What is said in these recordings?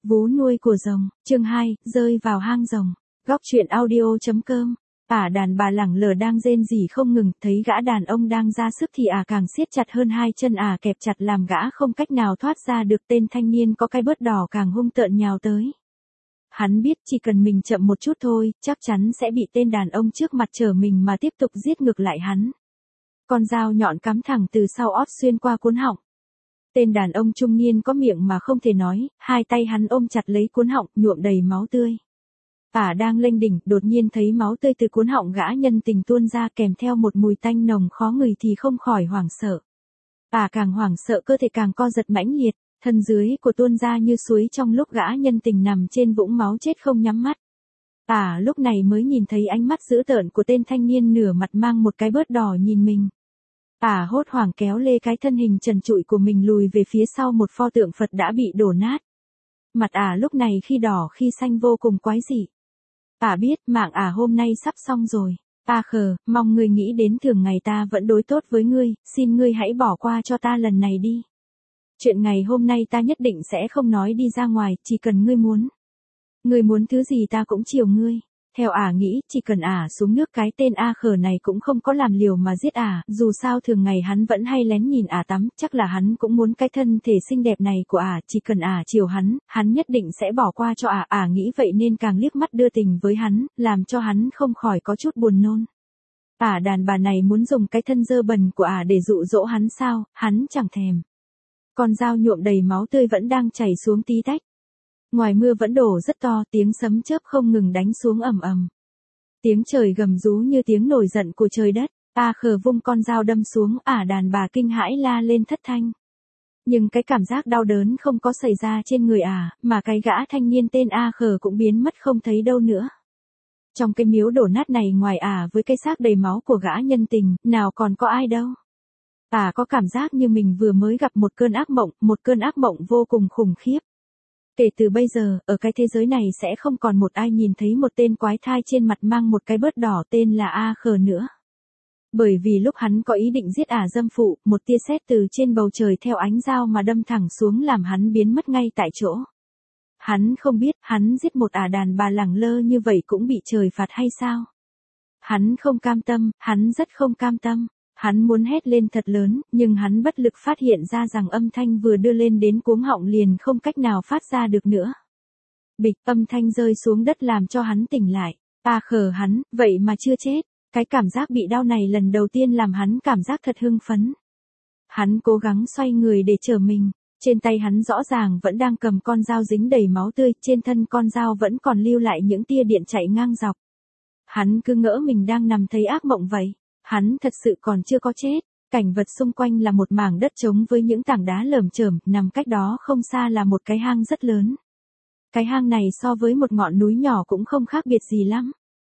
Vú nuôi của rồng, chương 2, rơi vào hang rồng. Góc truyện audio.com. Đàn bà lẳng lờ đang rên rỉ không ngừng, thấy gã đàn ông đang ra sức thì càng siết chặt hơn hai chân kẹp chặt làm gã không cách nào thoát ra được. Tên thanh niên có cái bớt đỏ càng hung tợn nhào tới. Hắn biết chỉ cần mình chậm một chút thôi, chắc chắn sẽ bị tên đàn ông trước mặt chở mình mà tiếp tục giết ngược lại hắn. Con dao nhọn cắm thẳng từ sau ót xuyên qua cuốn họng. Tên đàn ông trung niên có miệng mà không thể nói, hai tay hắn ôm chặt lấy cuốn họng, nhuộm đầy máu tươi. Đang lênh đỉnh, đột nhiên thấy máu tươi từ cuốn họng gã nhân tình tuôn ra kèm theo một mùi tanh nồng khó ngửi thì không khỏi hoảng sợ. Càng hoảng sợ cơ thể càng co giật mãnh liệt, thân dưới của tuôn ra như suối trong lúc gã nhân tình nằm trên vũng máu chết không nhắm mắt. Lúc này mới nhìn thấy ánh mắt dữ tợn của tên thanh niên nửa mặt mang một cái bớt đỏ nhìn mình. Hốt hoảng kéo lê cái thân hình trần trụi của mình lùi về phía sau một pho tượng Phật đã bị đổ nát. Mặt lúc này khi đỏ khi xanh vô cùng quái dị. Biết mạng hôm nay sắp xong rồi. Khờ, mong ngươi nghĩ đến thường ngày ta vẫn đối tốt với ngươi, xin ngươi hãy bỏ qua cho ta lần này đi. Chuyện ngày hôm nay ta nhất định sẽ không nói đi ra ngoài, chỉ cần ngươi muốn. Ngươi muốn thứ gì ta cũng chiều ngươi. Theo nghĩ, chỉ cần xuống nước cái tên khờ này cũng không có làm liều mà giết dù sao thường ngày hắn vẫn hay lén nhìn tắm, chắc là hắn cũng muốn cái thân thể xinh đẹp này của chỉ cần chiều hắn nhất định sẽ bỏ qua cho nghĩ vậy nên càng liếc mắt đưa tình với hắn, làm cho hắn không khỏi có chút buồn nôn. Đàn bà này muốn dùng cái thân dơ bẩn của để dụ dỗ hắn sao, hắn chẳng thèm. Con dao nhuộm đầy máu tươi vẫn đang chảy xuống tí tách. Ngoài mưa vẫn đổ rất to, tiếng sấm chớp không ngừng đánh xuống ầm ầm. Tiếng trời gầm rú như tiếng nổi giận của trời đất. Khờ vung con dao đâm xuống, đàn bà kinh hãi la lên thất thanh. Nhưng cái cảm giác đau đớn không có xảy ra trên người mà cái gã thanh niên tên khờ cũng biến mất không thấy đâu nữa. Trong cái miếu đổ nát này ngoài với cái xác đầy máu của gã nhân tình, nào còn có ai đâu. Có cảm giác như mình vừa mới gặp một cơn ác mộng vô cùng khủng khiếp. Kể từ bây giờ, ở cái thế giới này sẽ không còn một ai nhìn thấy một tên quái thai trên mặt mang một cái bớt đỏ tên là khờ nữa. Bởi vì lúc hắn có ý định giết dâm phụ, một tia sét từ trên bầu trời theo ánh dao mà đâm thẳng xuống làm hắn biến mất ngay tại chỗ. Hắn không biết, hắn giết một đàn bà lẳng lơ như vậy cũng bị trời phạt hay sao? Hắn không cam tâm, hắn rất không cam tâm. Hắn muốn hét lên thật lớn, nhưng hắn bất lực phát hiện ra rằng âm thanh vừa đưa lên đến cuống họng liền không cách nào phát ra được nữa. Bịch, âm thanh rơi xuống đất làm cho hắn tỉnh lại. Khờ hắn, vậy mà chưa chết. Cái cảm giác bị đau này lần đầu tiên làm hắn cảm giác thật hưng phấn. Hắn cố gắng xoay người để chở mình. Trên tay hắn rõ ràng vẫn đang cầm con dao dính đầy máu tươi, trên thân con dao vẫn còn lưu lại những tia điện chạy ngang dọc. Hắn cứ ngỡ mình đang nằm thấy ác mộng vậy. Hắn thật sự còn chưa có chết, cảnh vật xung quanh là một mảng đất trống với những tảng đá lởm chởm, nằm cách đó không xa là một cái hang rất lớn. Cái hang này so với một ngọn núi nhỏ cũng không khác biệt gì lắm.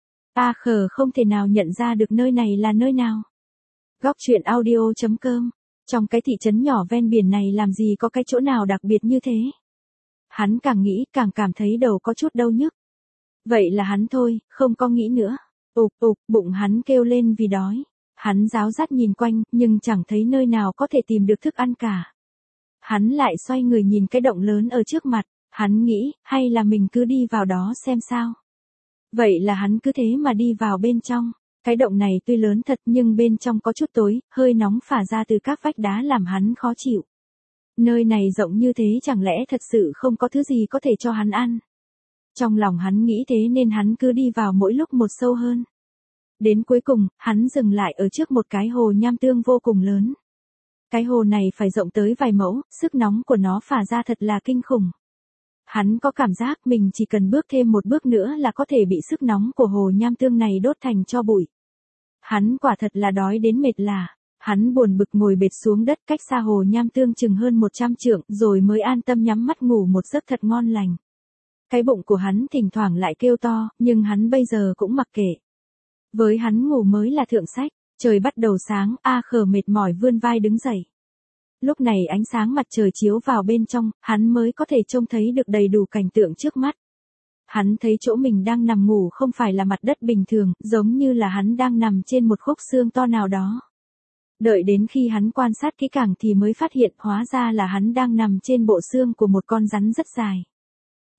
Khờ không thể nào nhận ra được nơi này là nơi nào. Góc truyện audio.com. Trong cái thị trấn nhỏ ven biển này làm gì có cái chỗ nào đặc biệt như thế. Hắn càng nghĩ càng cảm thấy đầu có chút đau nhức. Vậy là hắn thôi, không có nghĩ nữa. Bụng hắn kêu lên vì đói. Hắn ráo rắt nhìn quanh, nhưng chẳng thấy nơi nào có thể tìm được thức ăn cả. Hắn lại xoay người nhìn cái động lớn ở trước mặt, hắn nghĩ, hay là mình cứ đi vào đó xem sao. Vậy là hắn cứ thế mà đi vào bên trong. Cái động này tuy lớn thật nhưng bên trong có chút tối, hơi nóng phả ra từ các vách đá làm hắn khó chịu. Nơi này rộng như thế chẳng lẽ thật sự không có thứ gì có thể cho hắn ăn. Trong lòng hắn nghĩ thế nên hắn cứ đi vào mỗi lúc một sâu hơn. Đến cuối cùng, hắn dừng lại ở trước một cái hồ nham tương vô cùng lớn. Cái hồ này phải rộng tới vài mẫu, sức nóng của nó phả ra thật là kinh khủng. Hắn có cảm giác mình chỉ cần bước thêm một bước nữa là có thể bị sức nóng của hồ nham tương này đốt thành tro bụi. Hắn quả thật là đói đến mệt lả. Hắn buồn bực ngồi bệt xuống đất cách xa hồ nham tương chừng hơn 100 trượng rồi mới an tâm nhắm mắt ngủ một giấc thật ngon lành. Cái bụng của hắn thỉnh thoảng lại kêu to, nhưng hắn bây giờ cũng mặc kệ. Với hắn ngủ mới là thượng sách, trời bắt đầu sáng, khờ mệt mỏi vươn vai đứng dậy. Lúc này ánh sáng mặt trời chiếu vào bên trong, hắn mới có thể trông thấy được đầy đủ cảnh tượng trước mắt. Hắn thấy chỗ mình đang nằm ngủ không phải là mặt đất bình thường, giống như là hắn đang nằm trên một khúc xương to nào đó. Đợi đến khi hắn quan sát kỹ càng thì mới phát hiện hóa ra là hắn đang nằm trên bộ xương của một con rắn rất dài.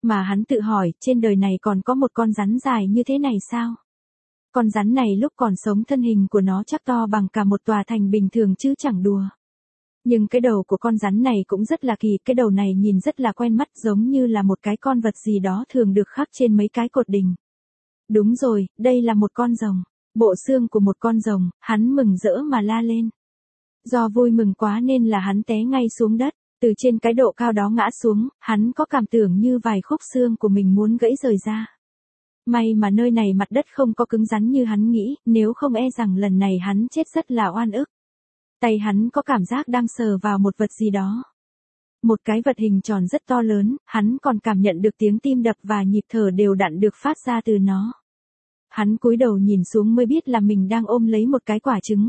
Mà hắn tự hỏi, trên đời này còn có một con rắn dài như thế này sao? Con rắn này lúc còn sống thân hình của nó chắc to bằng cả một tòa thành bình thường chứ chẳng đùa. Nhưng cái đầu của con rắn này cũng rất là kỳ, cái đầu này nhìn rất là quen mắt giống như là một cái con vật gì đó thường được khắc trên mấy cái cột đình. Đúng rồi, đây là một con rồng. Bộ xương của một con rồng, hắn mừng rỡ mà la lên. Do vui mừng quá nên là hắn té ngay xuống đất. Từ trên cái độ cao đó ngã xuống, hắn có cảm tưởng như vài khúc xương của mình muốn gãy rời ra. May mà nơi này mặt đất không có cứng rắn như hắn nghĩ, nếu không e rằng lần này hắn chết rất là oan ức. Tay hắn có cảm giác đang sờ vào một vật gì đó. Một cái vật hình tròn rất to lớn, hắn còn cảm nhận được tiếng tim đập và nhịp thở đều đặn được phát ra từ nó. Hắn cúi đầu nhìn xuống mới biết là mình đang ôm lấy một cái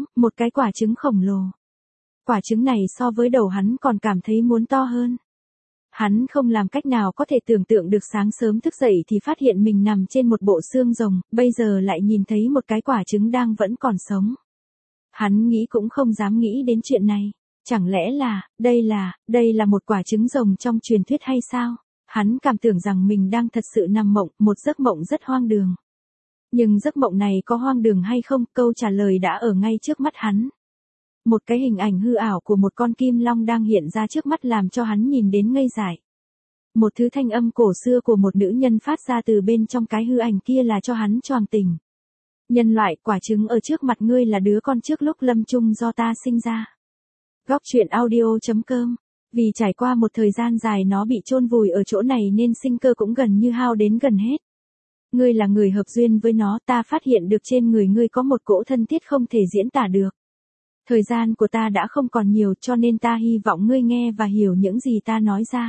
quả trứng khổng lồ. Quả trứng này so với đầu hắn còn cảm thấy muốn to hơn. Hắn không làm cách nào có thể tưởng tượng được sáng sớm thức dậy thì phát hiện mình nằm trên một bộ xương rồng, bây giờ lại nhìn thấy một cái quả trứng đang vẫn còn sống. Hắn nghĩ cũng không dám nghĩ đến chuyện này. Chẳng lẽ là, đây là một quả trứng rồng trong truyền thuyết hay sao? Hắn cảm tưởng rằng mình đang thật sự nằm mộng, một giấc mộng rất hoang đường. Nhưng giấc mộng này có hoang đường hay không, câu trả lời đã ở ngay trước mắt hắn. Một cái hình ảnh hư ảo của một con kim long đang hiện ra trước mắt làm cho hắn nhìn đến ngây dại. Một thứ thanh âm cổ xưa của một nữ nhân phát ra từ bên trong cái hư ảnh kia là cho hắn choàng tỉnh. Nhân loại, quả trứng ở trước mặt ngươi là đứa con trước lúc lâm chung do ta sinh ra. Góc truyện audio.com. Vì trải qua một thời gian dài nó bị chôn vùi ở chỗ này nên sinh cơ cũng gần như hao đến gần hết. Ngươi là người hợp duyên với nó, ta phát hiện được trên người ngươi có một cỗ thân thiết không thể diễn tả được. Thời gian của ta đã không còn nhiều cho nên ta hy vọng ngươi nghe và hiểu những gì ta nói ra.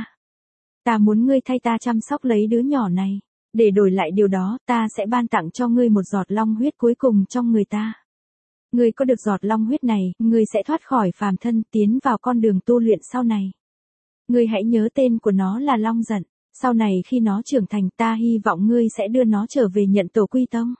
Ta muốn ngươi thay ta chăm sóc lấy đứa nhỏ này. Để đổi lại điều đó, ta sẽ ban tặng cho ngươi một giọt long huyết cuối cùng trong người ta. Ngươi có được giọt long huyết này, ngươi sẽ thoát khỏi phàm thân tiến vào con đường tu luyện sau này. Ngươi hãy nhớ tên của nó là Long Giận. Sau này khi nó trưởng thành ta hy vọng ngươi sẽ đưa nó trở về nhận tổ quy tông.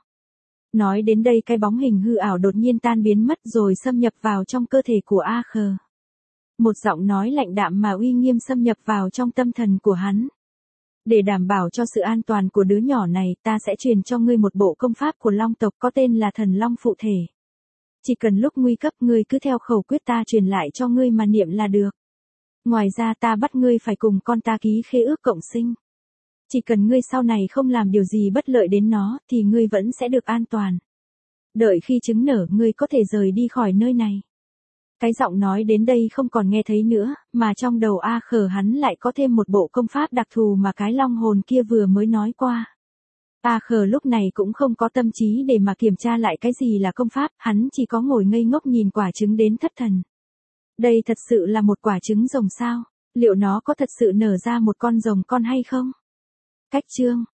Nói đến đây cái bóng hình hư ảo đột nhiên tan biến mất rồi xâm nhập vào trong cơ thể của A Khờ. Một giọng nói lạnh đạm mà uy nghiêm xâm nhập vào trong tâm thần của hắn. Để đảm bảo cho sự an toàn của đứa nhỏ này, ta sẽ truyền cho ngươi một bộ công pháp của Long tộc có tên là Thần Long Phụ Thể. Chỉ cần lúc nguy cấp ngươi cứ theo khẩu quyết ta truyền lại cho ngươi mà niệm là được. Ngoài ra ta bắt ngươi phải cùng con ta ký khế ước cộng sinh. Chỉ cần ngươi sau này không làm điều gì bất lợi đến nó, thì ngươi vẫn sẽ được an toàn. Đợi khi trứng nở ngươi có thể rời đi khỏi nơi này. Cái giọng nói đến đây không còn nghe thấy nữa, mà trong đầu A Khờ hắn lại có thêm một bộ công pháp đặc thù mà cái long hồn kia vừa mới nói qua. A Khờ lúc này cũng không có tâm trí để mà kiểm tra lại cái gì là công pháp, hắn chỉ có ngồi ngây ngốc nhìn quả trứng đến thất thần. Đây thật sự là một quả trứng rồng sao? Liệu nó có thật sự nở ra một con rồng con hay không? Cách chương